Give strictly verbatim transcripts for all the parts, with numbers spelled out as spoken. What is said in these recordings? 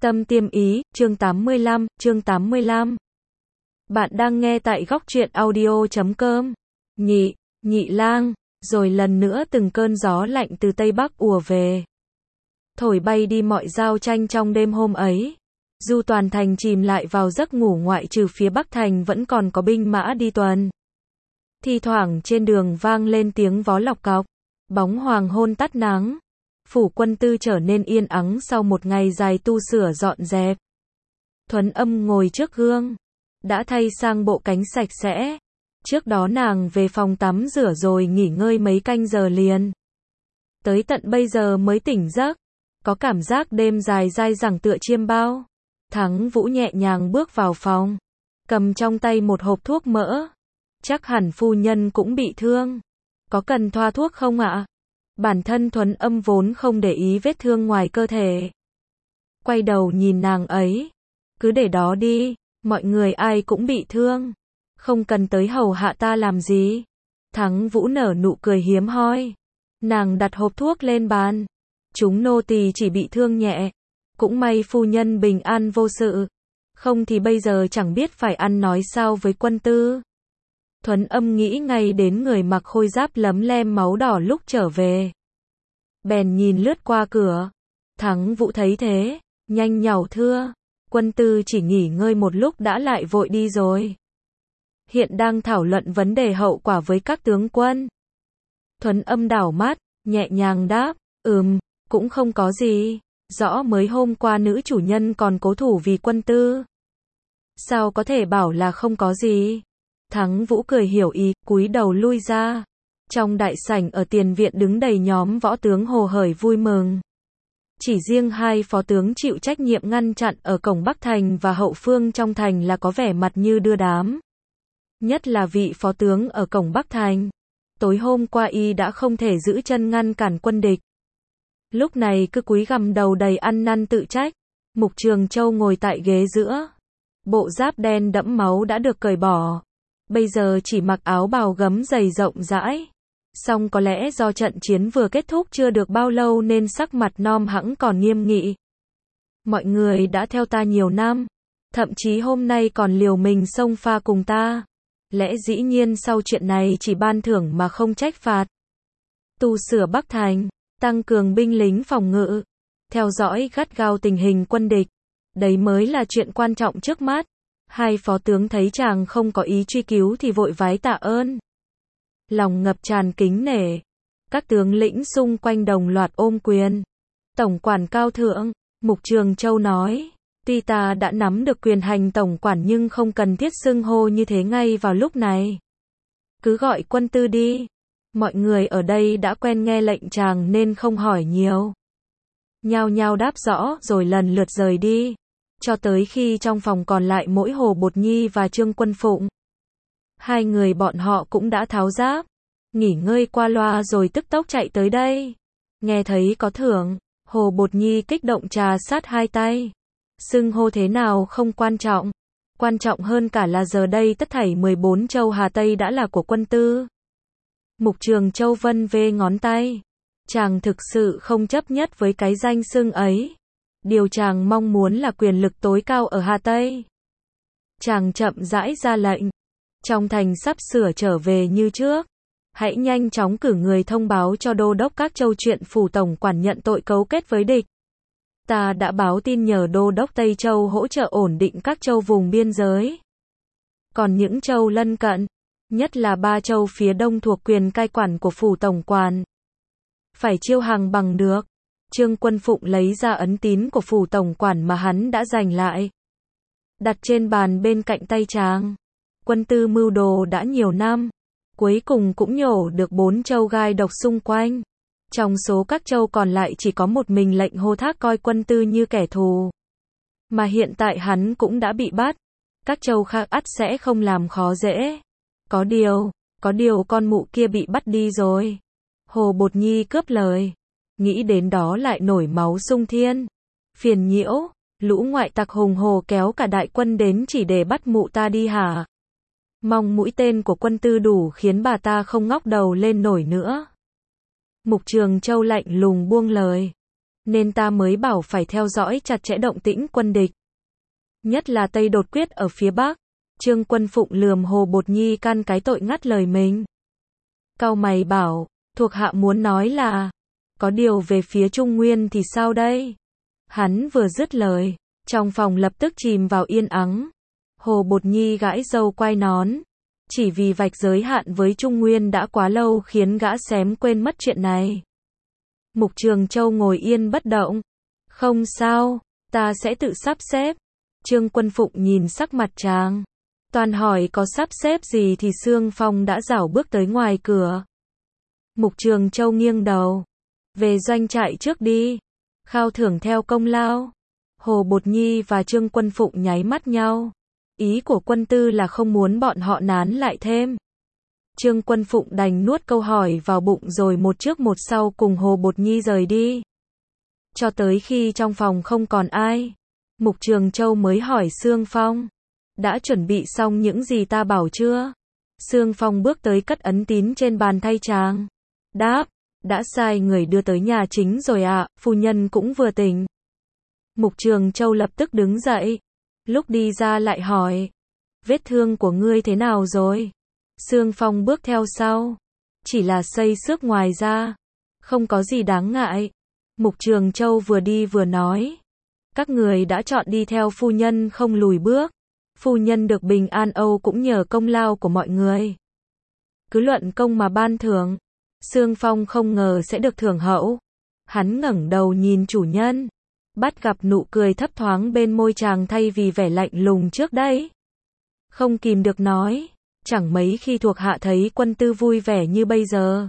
Tâm Tiêm Ý, chương tám mươi lăm, chương tám mươi lăm. Bạn đang nghe tại góc truyện audio chấm com. Nhị, nhị lang, rồi lần nữa từng cơn gió lạnh từ Tây Bắc ùa về. Thổi bay đi mọi giao tranh trong đêm hôm ấy. Du toàn thành chìm lại vào giấc ngủ ngoại trừ phía Bắc thành vẫn còn có binh mã đi tuần. Thi thoảng trên đường vang lên tiếng vó lọc cọc. Bóng hoàng hôn tắt nắng. Phủ Quân Tư trở nên yên ắng sau một ngày dài tu sửa dọn dẹp. Thuấn Âm ngồi trước gương. Đã thay sang bộ cánh sạch sẽ. Trước đó nàng về phòng tắm rửa rồi nghỉ ngơi mấy canh giờ liền. Tới tận bây giờ mới tỉnh giấc. Có cảm giác đêm dài dai dẳng tựa chiêm bao. Thắng Vũ nhẹ nhàng bước vào phòng. Cầm trong tay một hộp thuốc mỡ. Chắc hẳn phu nhân cũng bị thương. Có cần thoa thuốc không ạ? Bản thân Thuấn Âm vốn không để ý vết thương ngoài cơ thể. Quay đầu nhìn nàng ấy. Cứ để đó đi, mọi người ai cũng bị thương. Không cần tới hầu hạ ta làm gì. Thắng Vũ nở nụ cười hiếm hoi. Nàng đặt hộp thuốc lên bàn. Chúng nô tỳ chỉ bị thương nhẹ. Cũng may phu nhân bình an vô sự. Không thì bây giờ chẳng biết phải ăn nói sao với Quân Tư. Thuấn Âm nghĩ ngay đến người mặc khôi giáp lấm lem máu đỏ lúc trở về. Bèn nhìn lướt qua cửa. Thắng Vũ thấy thế, nhanh nhảu thưa. Quân Tư chỉ nghỉ ngơi một lúc đã lại vội đi rồi. Hiện đang thảo luận vấn đề hậu quả với các tướng quân. Thuấn Âm đảo mắt, nhẹ nhàng đáp, ừm, cũng không có gì. Rõ mới hôm qua nữ chủ nhân còn cố thủ vì Quân Tư. Sao có thể bảo là không có gì? Thắng Vũ cười hiểu ý, cúi đầu lui ra. Trong đại sảnh ở tiền viện đứng đầy nhóm võ tướng hồ hởi vui mừng. Chỉ riêng hai phó tướng chịu trách nhiệm ngăn chặn ở cổng Bắc thành và hậu phương trong thành là có vẻ mặt như đưa đám. Nhất là vị phó tướng ở cổng Bắc thành. Tối hôm qua y đã không thể giữ chân ngăn cản quân địch. Lúc này cứ cúi gằm đầu đầy ăn năn tự trách. Mục Trường Châu ngồi tại ghế giữa. Bộ giáp đen đẫm máu đã được cởi bỏ. Bây giờ chỉ mặc áo bào gấm dày rộng rãi. Song có lẽ do trận chiến vừa kết thúc chưa được bao lâu nên sắc mặt nom hẵng còn nghiêm nghị. Mọi người đã theo ta nhiều năm. Thậm chí hôm nay còn liều mình xông pha cùng ta. Lẽ dĩ nhiên sau chuyện này chỉ ban thưởng mà không trách phạt. Tu sửa Bắc thành, tăng cường binh lính phòng ngự. Theo dõi gắt gao tình hình quân địch. Đấy mới là chuyện quan trọng trước mắt. Hai phó tướng thấy chàng không có ý truy cứu thì vội vái tạ ơn. Lòng ngập tràn kính nể. Các tướng lĩnh xung quanh đồng loạt ôm quyền. Tổng quản cao thượng, Mục Trường Châu nói. Tuy ta đã nắm được quyền hành tổng quản nhưng không cần thiết xưng hô như thế ngay vào lúc này. Cứ gọi Quân Tư đi. Mọi người ở đây đã quen nghe lệnh chàng nên không hỏi nhiều. Nhao nhao đáp rõ rồi lần lượt rời đi. Cho tới khi trong phòng còn lại mỗi Hồ Bột Nhi và Trương Quân Phụng. Hai người bọn họ cũng đã tháo giáp, nghỉ ngơi qua loa rồi tức tốc chạy tới đây. Nghe thấy có thưởng, Hồ Bột Nhi kích động trà sát hai tay. Xưng hô thế nào không quan trọng. Quan trọng hơn cả là giờ đây tất thảy mười bốn châu Hà Tây đã là của Quân Tư. Mục Trường Châu vân vê ngón tay. Chàng thực sự không chấp nhất với cái danh xưng ấy. Điều chàng mong muốn là quyền lực tối cao ở Hà Tây. Chàng chậm rãi ra lệnh. Trong thành sắp sửa trở về như trước. Hãy nhanh chóng cử người thông báo cho đô đốc các châu chuyện phủ tổng quản nhận tội cấu kết với địch. Ta đã báo tin nhờ đô đốc Tây Châu hỗ trợ ổn định các châu vùng biên giới. Còn những châu lân cận, nhất là ba châu phía đông thuộc quyền cai quản của phủ tổng quản, phải chiêu hàng bằng được. Trương Quân Phụng lấy ra ấn tín của phủ tổng quản mà hắn đã giành lại. Đặt trên bàn bên cạnh tay chàng. Quân Tư mưu đồ đã nhiều năm. Cuối cùng cũng nhổ được bốn châu gai độc xung quanh. Trong số các châu còn lại chỉ có một mình lệnh Hồ Thác coi Quân Tư như kẻ thù. Mà hiện tại hắn cũng đã bị bắt. Các châu khác ắt sẽ không làm khó dễ. Có điều, có điều con mụ kia bị bắt đi rồi. Hồ Bột Nhi cướp lời. Nghĩ đến đó lại nổi máu sung thiên. Phiền nhiễu, lũ ngoại tặc hùng hồ kéo cả đại quân đến chỉ để bắt mụ ta đi hả? Mong mũi tên của Quân Tư đủ khiến bà ta không ngóc đầu lên nổi nữa. Mục Trường Châu lạnh lùng buông lời. nên ta mới bảo phải theo dõi chặt chẽ động tĩnh quân địch. Nhất là Tây đột quyết ở phía Bắc. Trương Quân Phụng lườm Hồ Bột Nhi căn cái tội ngắt lời mình. Cau mày bảo, thuộc hạ muốn nói là, có điều về phía Trung Nguyên thì sao đây? Hắn vừa dứt lời, trong phòng lập tức chìm vào yên ắng. Hồ Bột Nhi gãi râu quai nón. Chỉ vì vạch giới hạn với Trung Nguyên đã quá lâu khiến gã xém quên mất chuyện này. Mục Trường Châu ngồi yên bất động. Không sao, ta sẽ tự sắp xếp. Trương Quân Phụng nhìn sắc mặt chàng. Toàn hỏi có sắp xếp gì thì Sương Phong đã rảo bước tới ngoài cửa. Mục Trường Châu nghiêng đầu. Về doanh trại trước đi. Khao thưởng theo công lao. Hồ Bột Nhi và Trương Quân Phụng nháy mắt nhau. Ý của quân tư là không muốn bọn họ nán lại thêm. Trương Quân Phụng đành nuốt câu hỏi vào bụng rồi một trước một sau cùng Hồ Bột Nhi rời đi. Cho tới khi trong phòng không còn ai, Mục Trường Châu mới hỏi Sương Phong. Đã chuẩn bị xong những gì ta bảo chưa? Sương Phong bước tới cất ấn tín trên bàn thay chàng. Đáp, đã sai người đưa tới nhà chính rồi ạ, à, phu nhân cũng vừa tỉnh. Mục Trường Châu lập tức đứng dậy. Lúc đi ra lại hỏi, vết thương của ngươi thế nào rồi? Sương Phong bước theo sau. Chỉ là xây xước ngoài ra. Không có gì đáng ngại. Mục Trường Châu vừa đi vừa nói. Các người đã chọn đi theo phu nhân không lùi bước. Phu nhân được bình an Âu cũng nhờ công lao của mọi người. Cứ luận công mà ban thưởng. Sương Phong không ngờ sẽ được thưởng hậu. Hắn ngẩng đầu nhìn chủ nhân. Bắt gặp nụ cười thấp thoáng bên môi chàng thay vì vẻ lạnh lùng trước đây. Không kìm được nói. Chẳng mấy khi thuộc hạ thấy quân tư vui vẻ như bây giờ.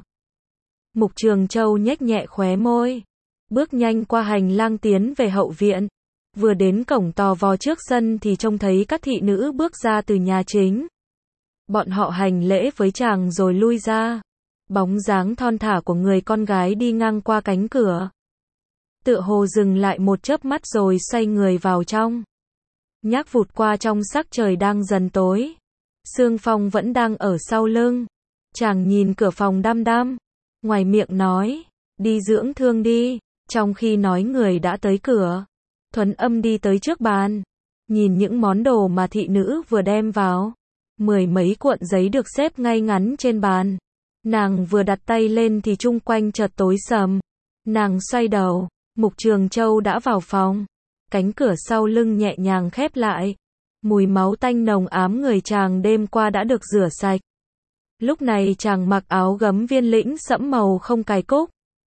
Mục Trường Châu nhếch nhẹ khóe môi. Bước nhanh qua hành lang tiến về hậu viện. Vừa đến cổng tò vò trước sân thì trông thấy các thị nữ bước ra từ nhà chính. Bọn họ hành lễ với chàng rồi lui ra. Bóng dáng thon thả của người con gái đi ngang qua cánh cửa. Tựa hồ dừng lại một chớp mắt rồi xoay người vào trong. Nhác vụt qua trong sắc trời đang dần tối. Sương Phong vẫn đang ở sau lưng. Chàng nhìn cửa phòng đăm đăm. Ngoài miệng nói, đi dưỡng thương đi. Trong khi nói người đã tới cửa. Thuấn Âm đi tới trước bàn. Nhìn những món đồ mà thị nữ vừa đem vào. Mười mấy cuộn giấy được xếp ngay ngắn trên bàn. Nàng vừa đặt tay lên thì chung quanh chợt tối sầm. Nàng xoay đầu. Mục Trường Châu đã vào phòng. Cánh cửa sau lưng nhẹ nhàng khép lại. Mùi máu tanh nồng ám người chàng đêm qua đã được rửa sạch. Lúc này chàng mặc áo gấm viên lĩnh sẫm màu không cài cúc.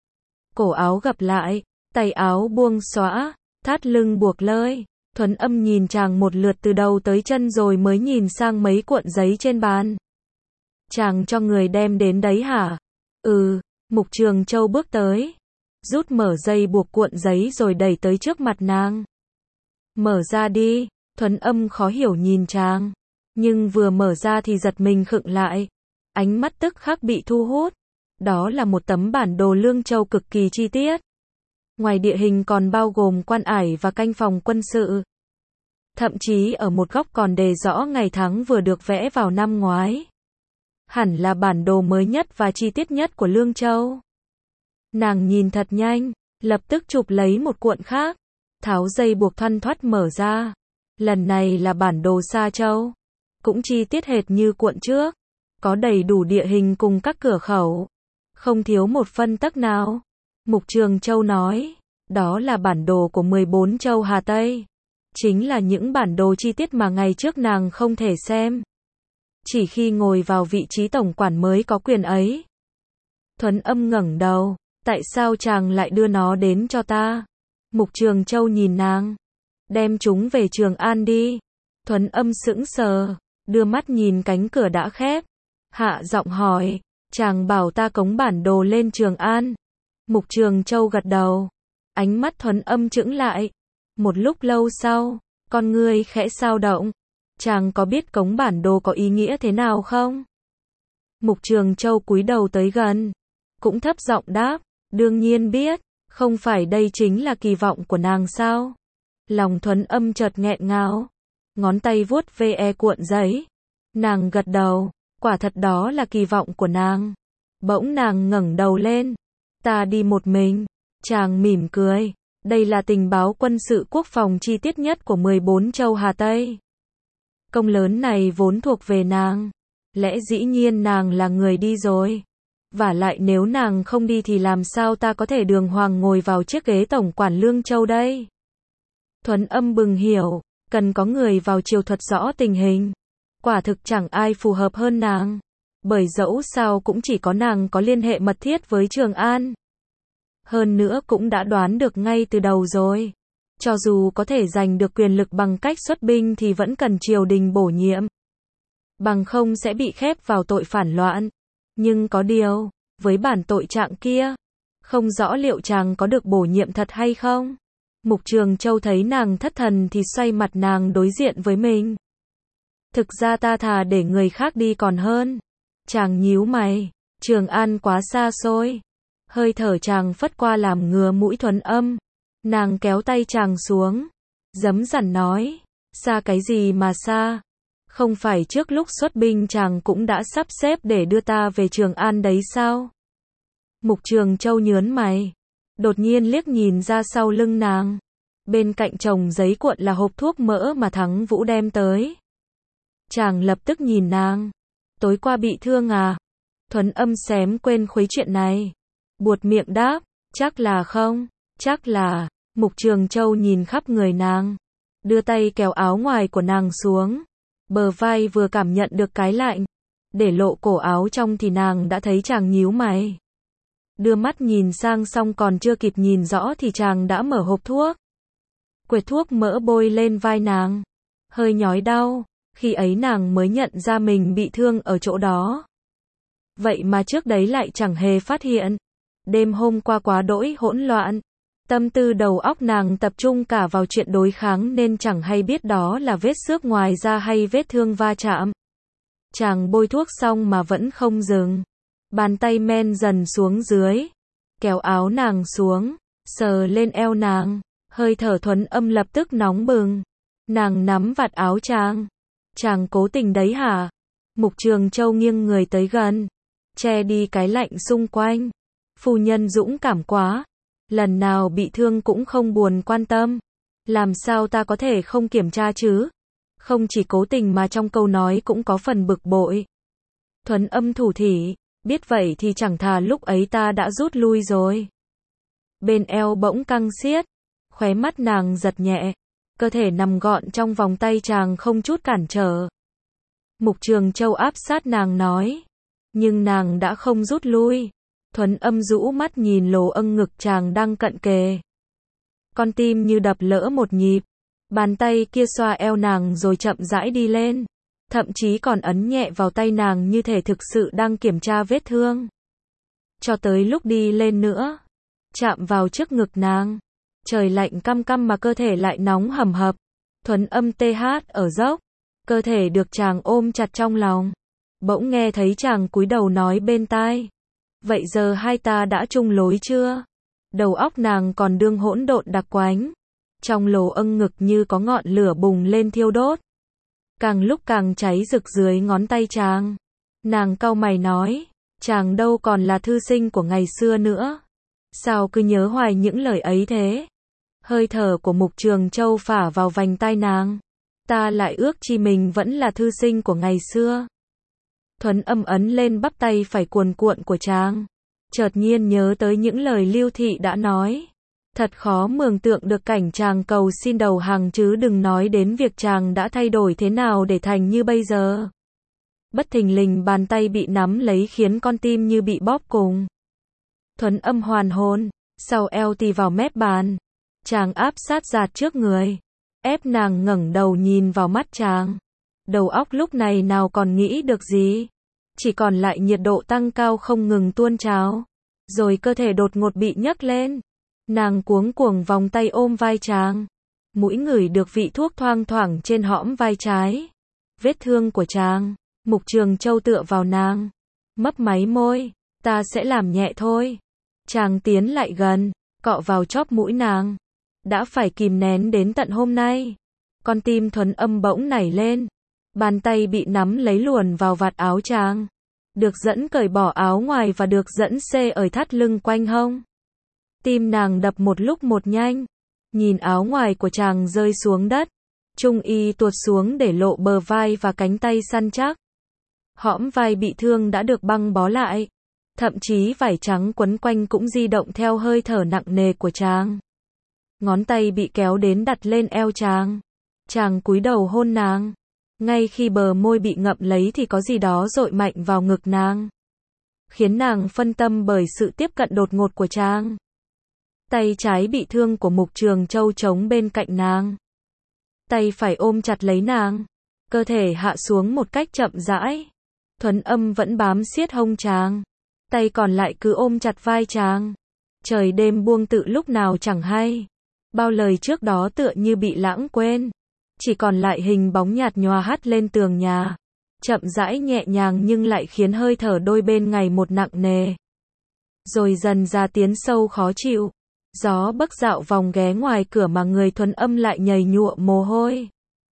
Cổ áo gập lại, tay áo buông xõa, thắt lưng buộc lơi. Thuấn Âm nhìn chàng một lượt từ đầu tới chân rồi mới nhìn sang mấy cuộn giấy trên bàn. Chàng cho người đem đến đấy hả? Ừ, Mục Trường Châu bước tới. Rút mở dây buộc cuộn giấy rồi đẩy tới trước mặt nàng. Mở ra đi. Thuấn Âm khó hiểu nhìn chàng. Nhưng vừa mở ra thì giật mình khựng lại. Ánh mắt tức khắc bị thu hút. Đó là một tấm bản đồ Lương Châu cực kỳ chi tiết. Ngoài địa hình còn bao gồm quan ải và canh phòng quân sự. Thậm chí ở một góc còn đề rõ ngày tháng vừa được vẽ vào năm ngoái. Hẳn là bản đồ mới nhất và chi tiết nhất của Lương Châu. Nàng nhìn thật nhanh, lập tức chụp lấy một cuộn khác. Tháo dây buộc thoăn thoắt mở ra. Lần này là bản đồ Sa Châu. Cũng chi tiết hệt như cuộn trước. Có đầy đủ địa hình cùng các cửa khẩu. Không thiếu một phân tấc nào. Mục Trường Châu nói, đó là bản đồ của mười bốn châu Hà Tây. Chính là những bản đồ chi tiết mà ngày trước nàng không thể xem. Chỉ khi ngồi vào vị trí tổng quản mới có quyền ấy. Thuấn Âm ngẩng đầu, tại sao chàng lại đưa nó đến cho ta? Mục Trường Châu nhìn nàng. Đem chúng về Trường An đi. Thuấn Âm sững sờ, đưa mắt nhìn cánh cửa đã khép. Hạ giọng hỏi, chàng bảo ta cống bản đồ lên Trường An. Mục Trường Châu gật đầu. Ánh mắt Thuấn Âm chững lại. Một lúc lâu sau, con ngươi khẽ xao động. Chàng có biết cống bản đồ có ý nghĩa thế nào không? Mục Trường Châu cúi đầu tới gần. Cũng thấp giọng đáp, đương nhiên biết. Không phải đây chính là kỳ vọng của nàng sao? Lòng Thuấn Âm chợt nghẹn ngào. Ngón tay vuốt ve cuộn giấy. Nàng gật đầu. Quả thật đó là kỳ vọng của nàng. Bỗng nàng ngẩng đầu lên. Ta đi một mình. Chàng mỉm cười. Đây là tình báo quân sự quốc phòng chi tiết nhất của mười bốn châu Hà Tây. Công lớn này vốn thuộc về nàng. Lẽ dĩ nhiên nàng là người đi rồi. Vả lại nếu nàng không đi thì làm sao ta có thể đường hoàng ngồi vào chiếc ghế tổng quản Lương Châu đây? Thuấn Âm bừng hiểu, cần có người vào triều thuật rõ tình hình. Quả thực chẳng ai phù hợp hơn nàng. Bởi dẫu sao cũng chỉ có nàng có liên hệ mật thiết với Trường An. Hơn nữa cũng đã đoán được ngay từ đầu rồi. Cho dù có thể giành được quyền lực bằng cách xuất binh thì vẫn cần triều đình bổ nhiệm. Bằng không sẽ bị khép vào tội phản loạn. Nhưng có điều, với bản tội trạng kia, không rõ liệu chàng có được bổ nhiệm thật hay không. Mục Trường Châu thấy nàng thất thần thì xoay mặt nàng đối diện với mình. Thực ra ta thà để người khác đi còn hơn. Chàng nhíu mày, Trường An quá xa xôi. Hơi thở chàng phất qua làm ngừa mũi Thuấn Âm. Nàng kéo tay chàng xuống, giấm dặn nói, xa cái gì mà xa? Không phải trước lúc xuất binh chàng cũng đã sắp xếp để đưa ta về Trường An đấy sao? Mục Trường Châu nhớn mày, đột nhiên liếc nhìn ra sau lưng nàng. Bên cạnh chồng giấy cuộn là hộp thuốc mỡ mà Thắng Vũ đem tới. Chàng lập tức nhìn nàng. Tối qua bị thương à? Thuấn Âm xém quên khuấy chuyện này. Buột miệng đáp, chắc là không, chắc là. Mục Trường Châu nhìn khắp người nàng, đưa tay kéo áo ngoài của nàng xuống. Bờ vai vừa cảm nhận được cái lạnh, để lộ cổ áo trong thì nàng đã thấy chàng nhíu mày. Đưa mắt nhìn sang xong còn chưa kịp nhìn rõ thì chàng đã mở hộp thuốc. Quệt thuốc mỡ bôi lên vai nàng, hơi nhói đau, khi ấy nàng mới nhận ra mình bị thương ở chỗ đó. Vậy mà trước đấy lại chẳng hề phát hiện. Đêm hôm qua quá đỗi hỗn loạn. Tâm tư đầu óc nàng tập trung cả vào chuyện đối kháng nên chẳng hay biết đó là vết xước ngoài da hay vết thương va chạm. Chàng bôi thuốc xong mà vẫn không dừng. Bàn tay men dần xuống dưới, kéo áo nàng xuống, sờ lên eo nàng. Hơi thở Thuấn Âm lập tức nóng bừng. Nàng nắm vạt áo chàng. Chàng cố tình đấy hả? Mục Trường Châu nghiêng người tới gần, che đi cái lạnh xung quanh. Phu nhân dũng cảm quá. Lần nào bị thương cũng không buồn quan tâm. Làm sao ta có thể không kiểm tra chứ? Không chỉ cố tình mà trong câu nói cũng có phần bực bội. Thuấn Âm thủ thỉ, biết vậy thì chẳng thà lúc ấy ta đã rút lui rồi. Bên eo bỗng căng xiết, khóe mắt nàng giật nhẹ, cơ thể nằm gọn trong vòng tay chàng không chút cản trở. Mục Trường Châu áp sát nàng nói, nhưng nàng đã không rút lui. Thuấn Âm rũ mắt nhìn lồ âng ngực chàng đang cận kề. Con tim như đập lỡ một nhịp. Bàn tay kia xoa eo nàng rồi chậm rãi đi lên. Thậm chí còn ấn nhẹ vào tay nàng như thể thực sự đang kiểm tra vết thương. Cho tới lúc đi lên nữa, chạm vào trước ngực nàng. Trời lạnh căm căm mà cơ thể lại nóng hầm hập. Thuấn Âm tê hát ở dốc. Cơ thể được chàng ôm chặt trong lòng. Bỗng nghe thấy chàng cúi đầu nói bên tai. Vậy giờ hai ta đã chung lối chưa? Đầu óc nàng còn đương hỗn độn đặc quánh. Trong lồ âng ngực như có ngọn lửa bùng lên thiêu đốt. Càng lúc càng cháy rực dưới ngón tay chàng. Nàng cau mày nói, chàng đâu còn là thư sinh của ngày xưa nữa. Sao cứ nhớ hoài những lời ấy thế? Hơi thở của Mục Trường Châu phả vào vành tai nàng. Ta lại ước chi mình vẫn là thư sinh của ngày xưa. Thuấn Âm ấn lên bắp tay phải cuồn cuộn của chàng. Chợt nhiên nhớ tới những lời Lưu Thị đã nói. Thật khó mường tượng được cảnh chàng cầu xin đầu hàng chứ đừng nói đến việc chàng đã thay đổi thế nào để thành như bây giờ. Bất thình lình bàn tay bị nắm lấy khiến con tim như bị bóp cùng. Thuấn Âm hoàn hồn, sau eo tì vào mép bàn. Chàng áp sát giạt trước người, ép nàng ngẩng đầu nhìn vào mắt chàng. Đầu óc lúc này nào còn nghĩ được gì, chỉ còn lại nhiệt độ tăng cao không ngừng tuôn trào. Rồi cơ thể đột ngột bị nhấc lên. Nàng cuống cuồng vòng tay ôm vai chàng. Mũi ngửi được vị thuốc thoang thoảng trên hõm vai trái. Vết thương của chàng. Mục Trường Châu tựa vào nàng, mấp máy môi, ta sẽ làm nhẹ thôi. Chàng tiến lại gần, cọ vào chóp mũi nàng. Đã phải kìm nén đến tận hôm nay. Con tim Thuấn Âm bỗng nảy lên. Bàn tay bị nắm lấy luồn vào vạt áo chàng. Được dẫn cởi bỏ áo ngoài và được dẫn xê ở thắt lưng quanh hông. Tim nàng đập một lúc một nhanh. nhìn áo ngoài của chàng rơi xuống đất, trung y tuột xuống để lộ bờ vai và cánh tay săn chắc. Hõm vai bị thương đã được băng bó lại, thậm chí vải trắng quấn quanh cũng di động theo hơi thở nặng nề của chàng. Ngón tay bị kéo đến đặt lên eo chàng. Chàng cúi đầu hôn nàng. Ngay khi bờ môi bị ngậm lấy thì có gì đó dội mạnh vào ngực nàng, khiến nàng phân tâm bởi sự tiếp cận đột ngột của chàng. Tay trái bị thương của Mục Trường Châu trống bên cạnh nàng. Tay phải ôm chặt lấy nàng. Cơ thể hạ xuống một cách chậm rãi. Thuấn Âm vẫn bám siết hông chàng. Tay còn lại cứ ôm chặt vai chàng. Trời đêm buông tự lúc nào chẳng hay. Bao lời trước đó tựa như bị lãng quên. Chỉ còn lại hình bóng nhạt nhòa hắt lên tường nhà. Chậm rãi nhẹ nhàng nhưng lại khiến hơi thở đôi bên ngày một nặng nề. Rồi dần ra tiến sâu khó chịu. Gió bấc dạo vòng ghé ngoài cửa mà người Thuấn Âm lại nhầy nhụa mồ hôi.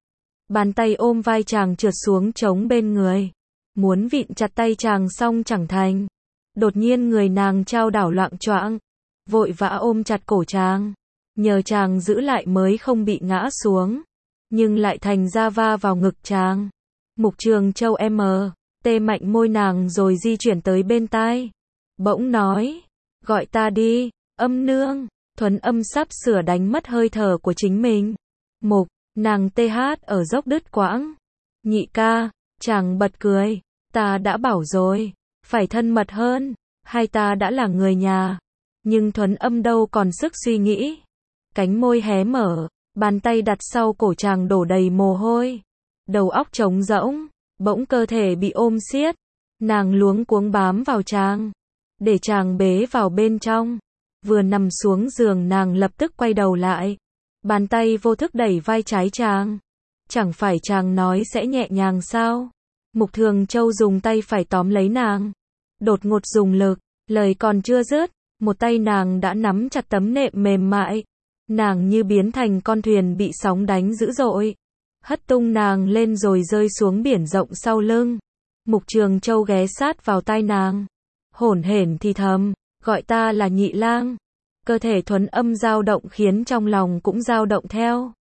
Bàn tay ôm vai chàng trượt xuống trống bên người. Muốn vịn chặt tay chàng xong chẳng thành. Đột nhiên người nàng chao đảo loạng choạng. Vội vã ôm chặt cổ chàng. Nhờ chàng giữ lại mới không bị ngã xuống. Nhưng lại thành ra va vào ngực chàng. Mục Trường Châu em tê mạnh môi nàng rồi di chuyển tới bên tai. Bỗng nói. Gọi ta đi, Âm nương. Thuấn Âm sắp sửa đánh mất hơi thở của chính mình. Mục, nàng tê hát ở dốc đứt quãng. Nhị ca, chàng bật cười. Ta đã bảo rồi, phải thân mật hơn. Hai ta đã là người nhà. Nhưng Thuấn Âm đâu còn sức suy nghĩ. Cánh môi hé mở, bàn tay đặt sau cổ chàng đổ đầy mồ hôi. Đầu óc trống rỗng, bỗng cơ thể bị ôm siết. Nàng luống cuống bám vào chàng, để chàng bế vào bên trong. Vừa nằm xuống giường nàng lập tức quay đầu lại. Bàn tay vô thức đẩy vai trái chàng. Chẳng phải chàng nói sẽ nhẹ nhàng sao? Mục Thường Châu dùng tay phải tóm lấy nàng. Đột ngột dùng lực, lời còn chưa dứt, một tay nàng đã nắm chặt tấm nệm mềm mại. Nàng như biến thành con thuyền bị sóng đánh dữ dội. Hất tung nàng lên rồi rơi xuống biển rộng sau lưng. Mục Trường Châu ghé sát vào tai nàng. Hổn hển thì thầm, gọi ta là Nhị Lang. Cơ thể Thuấn Âm dao động khiến trong lòng cũng dao động theo.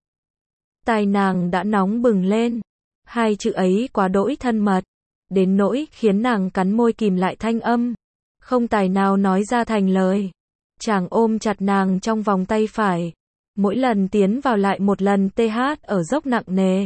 Tai nàng đã nóng bừng lên. Hai chữ ấy quá đỗi thân mật. Đến nỗi khiến nàng cắn môi kìm lại thanh âm. Không tài nào nói ra thành lời. Chàng ôm chặt nàng trong vòng tay phải. Mỗi lần tiến vào lại một lần tê hát ở dốc nặng nề.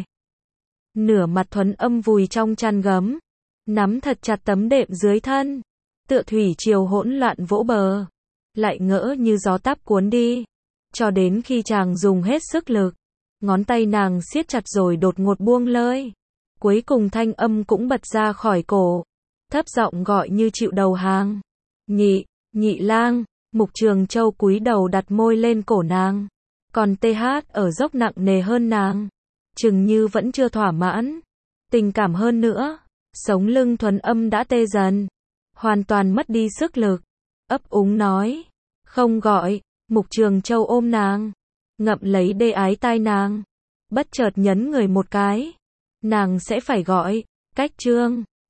Nửa mặt Thuấn Âm vùi trong chăn gấm. Nắm thật chặt tấm đệm dưới thân. Tựa thủy triều hỗn loạn vỗ bờ. Lại ngỡ như gió táp cuốn đi. Cho đến khi chàng dùng hết sức lực. Ngón tay nàng siết chặt rồi đột ngột buông lơi. Cuối cùng thanh âm cũng bật ra khỏi cổ. Thấp giọng gọi như chịu đầu hàng. Nhị, Nhị Lang. Mục Trường Châu cúi đầu đặt môi lên cổ nàng. Còn tê hát ở dốc nặng nề hơn nàng. Chừng như vẫn chưa thỏa mãn. Tình cảm hơn nữa. Sống lưng Thuấn Âm đã tê dần. Hoàn toàn mất đi sức lực. Ấp úng nói. Không gọi. Mục Trường Châu ôm nàng. Ngậm lấy đê ái tai nàng. Bất chợt nhấn người một cái. Nàng sẽ phải gọi. Cách Trương.